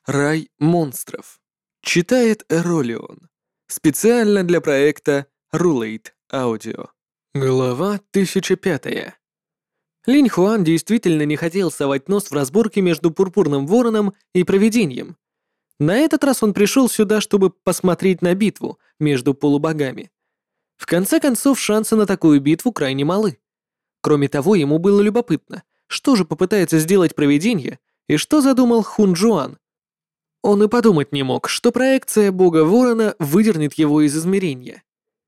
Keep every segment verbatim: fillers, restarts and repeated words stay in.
Рай монстров. Читает Эролион. Специально для проекта Rulate Audio. Глава тысяча пятая. Линь Хуан действительно не хотел совать нос в разборке между Пурпурным Вороном и Провидением. На этот раз он пришел сюда, чтобы посмотреть на битву между полубогами. В конце концов, шансы на такую битву крайне малы. Кроме того, ему было любопытно, что же попытается сделать Провидение и что задумал Хун Джуан. Он и подумать не мог, что проекция бога Ворона выдернет его из измерения.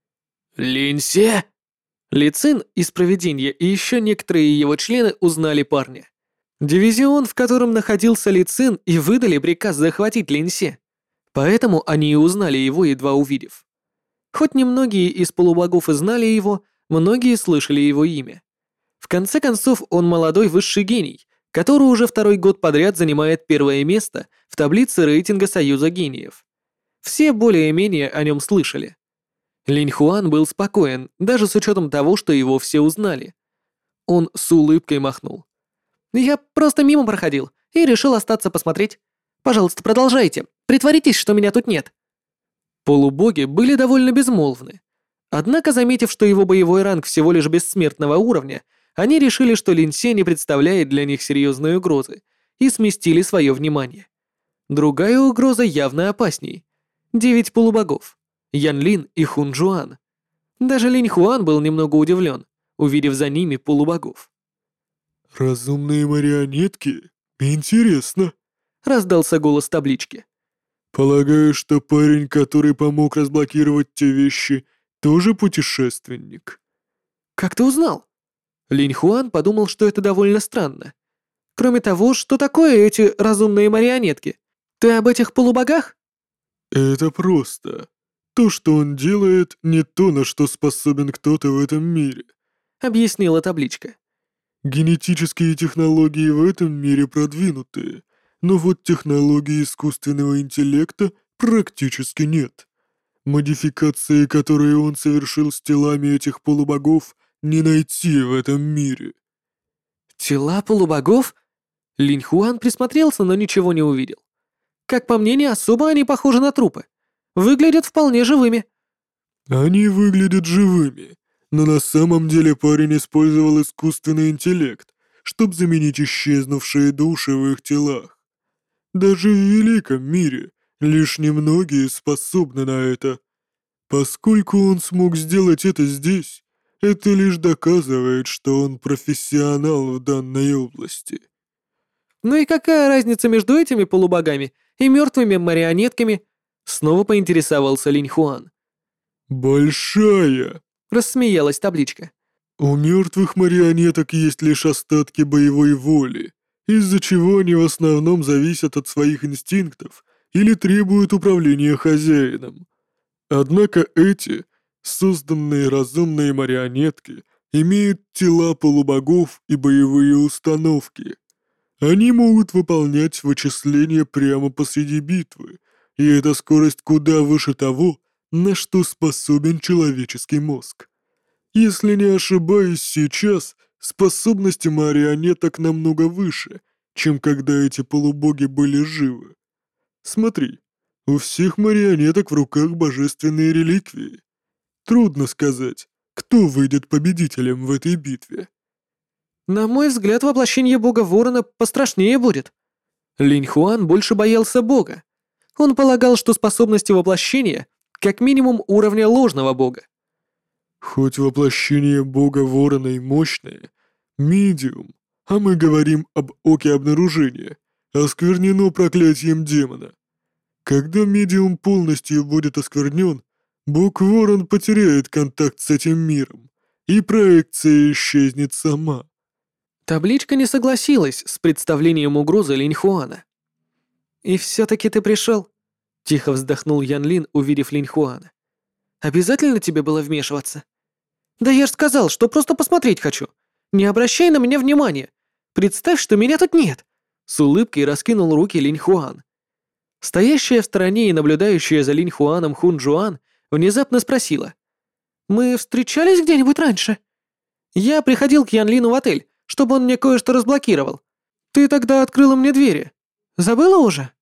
«Линьсе!» Ли Цин из Провидения и еще некоторые его члены узнали парня. Дивизион, в котором находился Ли Цин, и выдали приказ захватить Линьсе. Поэтому они и узнали его, едва увидев. Хоть немногие из полубогов и знали его, многие слышали его имя. В конце концов, он молодой высший гений, который уже второй год подряд занимает первое место в таблице рейтинга Союза гениев. Все более-менее о нем слышали. Линь Хуан был спокоен, даже с учетом того, что его все узнали. Он с улыбкой махнул. «Я просто мимо проходил и решил остаться посмотреть. Пожалуйста, продолжайте. Притворитесь, что меня тут нет». Полубоги были довольно безмолвны. Однако, заметив, что его боевой ранг всего лишь бессмертного уровня, они решили, что Линьсе не представляет для них серьезной угрозы, и сместили свое внимание. Другая угроза явно опасней. Девять полубогов. Ян Лин и Хун Джуан. Даже Линь Хуан был немного удивлен, увидев за ними полубогов. «Разумные марионетки? Интересно», — раздался голос таблички. «Полагаю, что парень, который помог разблокировать те вещи, тоже путешественник». «Как ты узнал?» Линь Хуан подумал, что это довольно странно. «Кроме того, что такое эти разумные марионетки? Ты об этих полубогах?» «Это просто. То, что он делает, не то, на что способен кто-то в этом мире», — объяснила табличка. «Генетические технологии в этом мире продвинутые, но вот технологии искусственного интеллекта практически нет. Модификации, которые он совершил с телами этих полубогов, не найти в этом мире». «Тела полубогов?» Линь Хуан присмотрелся, но ничего не увидел. Как по мне, не особо они похожи на трупы. Выглядят вполне живыми. «Они выглядят живыми, но на самом деле парень использовал искусственный интеллект, чтобы заменить исчезнувшие души в их телах. Даже в великом мире лишь немногие способны на это. Поскольку он смог сделать это здесь, это лишь доказывает, что он профессионал в данной области». «Ну и какая разница между этими полубогами и мертвыми марионетками?» Снова поинтересовался Линь Хуан. «Большая!» — рассмеялась табличка. «У мертвых марионеток есть лишь остатки боевой воли, из-за чего они в основном зависят от своих инстинктов или требуют управления хозяином. Однако эти, созданные разумные марионетки, имеют тела полубогов и боевые установки. Они могут выполнять вычисления прямо посреди битвы, и эта скорость куда выше того, на что способен человеческий мозг. Если не ошибаюсь, сейчас способности марионеток намного выше, чем когда эти полубоги были живы. Смотри, у всех марионеток в руках божественные реликвии. Трудно сказать, кто выйдет победителем в этой битве». «На мой взгляд, воплощение бога Ворона пострашнее будет». Линь Хуан больше боялся бога. Он полагал, что способности воплощения как минимум уровня ложного бога. «Хоть воплощение бога Ворона и мощное, медиум, а мы говорим об оке обнаружения, осквернено проклятием демона. Когда медиум полностью будет осквернен, бог Ворон потеряет контакт с этим миром, и проекция исчезнет сама». Табличка не согласилась с представлением угрозы Линь Хуана. «И все-таки ты пришел?» — тихо вздохнул Ян Лин, увидев Линь Хуана. «Обязательно тебе было вмешиваться?» «Да я ж сказал, что просто посмотреть хочу. Не обращай на меня внимания. Представь, что меня тут нет!» С улыбкой раскинул руки Линь Хуан. Стоящая в стороне и наблюдающая за Линь Хуаном Хун Джуан внезапно спросила. «Мы встречались где-нибудь раньше?» «Я приходил к Ян Лину в отель, чтобы он мне кое-что разблокировал. Ты тогда открыла мне двери. Забыла уже?»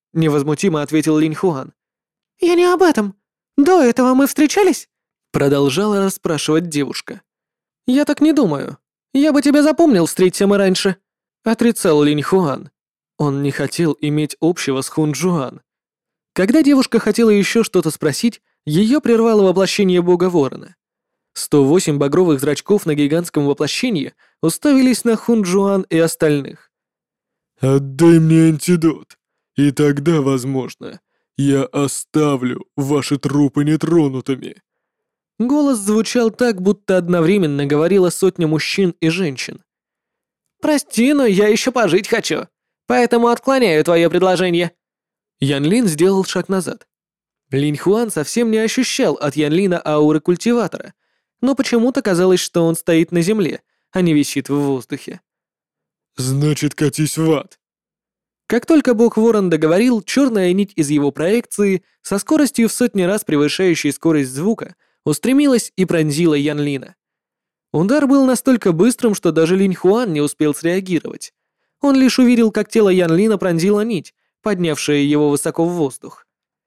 — невозмутимо ответил Линь Хуан. «Я не об этом. До этого мы встречались?» — продолжала расспрашивать девушка. «Я так не думаю. Я бы тебя запомнил, встреться мы раньше», — отрицал Линь Хуан. Он не хотел иметь общего с Хун Джуан. Когда девушка хотела еще что-то спросить, ее прервало воплощение бога Ворона. сто восемь багровых зрачков на гигантском воплощении уставились на Хун Джуан и остальных. «Отдай мне антидот, и тогда, возможно, я оставлю ваши трупы нетронутыми». Голос звучал так, будто одновременно говорила сотня мужчин и женщин. «Прости, но я еще пожить хочу, поэтому отклоняю твое предложение». Ян Лин сделал шаг назад. Линь Хуан совсем не ощущал от Ян Лина ауры культиватора, но почему-то казалось, что он стоит на земле, а не висит в воздухе. «Значит, катись в ад». Как только бог Ворон договорил, черная нить из его проекции, со скоростью в сотни раз превышающей скорость звука, устремилась и пронзила Ян Лина. Удар был настолько быстрым, что даже Линь Хуан не успел среагировать. Он лишь увидел, как тело Ян Лина пронзила нить, поднявшая его высоко в воздух.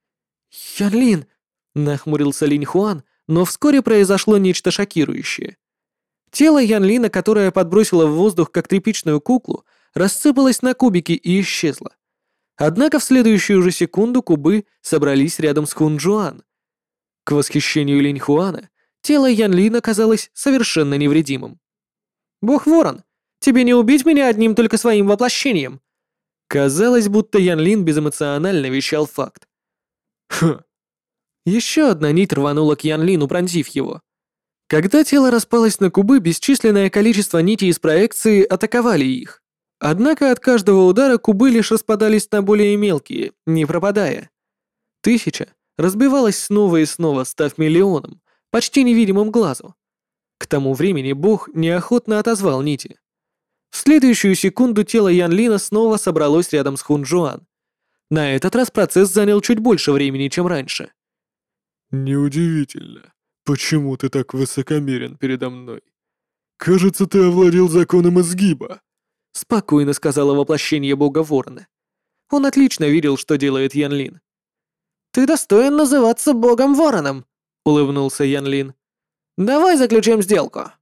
«Ян Лин!» — нахмурился Линь Хуан, но вскоре произошло нечто шокирующее. Тело Ян Лина, которое подбросило в воздух как тряпичную куклу, рассыпалось на кубики и исчезло. Однако в следующую же секунду кубы собрались рядом с Хун Джуан. К восхищению Линь Хуана, тело Ян Лина казалось совершенно невредимым. «Бог Ворон, тебе не убить меня одним только своим воплощением!» Казалось, будто Ян Лин безэмоционально вещал факт. Хм. Еще одна нить рванула к Ян Лину, пронзив его. Когда тело распалось на кубы, бесчисленное количество нитей из проекции атаковали их. Однако от каждого удара кубы лишь распадались на более мелкие, не пропадая. Тысяча разбивалась снова и снова, став миллионом, почти невидимым глазу. К тому времени бог неохотно отозвал нити. В следующую секунду тело Ян Лина снова собралось рядом с Хун Джуан. На этот раз процесс занял чуть больше времени, чем раньше. «Неудивительно. Почему ты так высокомерен передо мной? Кажется, ты овладел законом изгиба», — спокойно сказала воплощение бога Ворона. Он отлично видел, что делает Ян Лин. «Ты достоин называться богом Вороном», — улыбнулся Ян Лин. «Давай заключим сделку».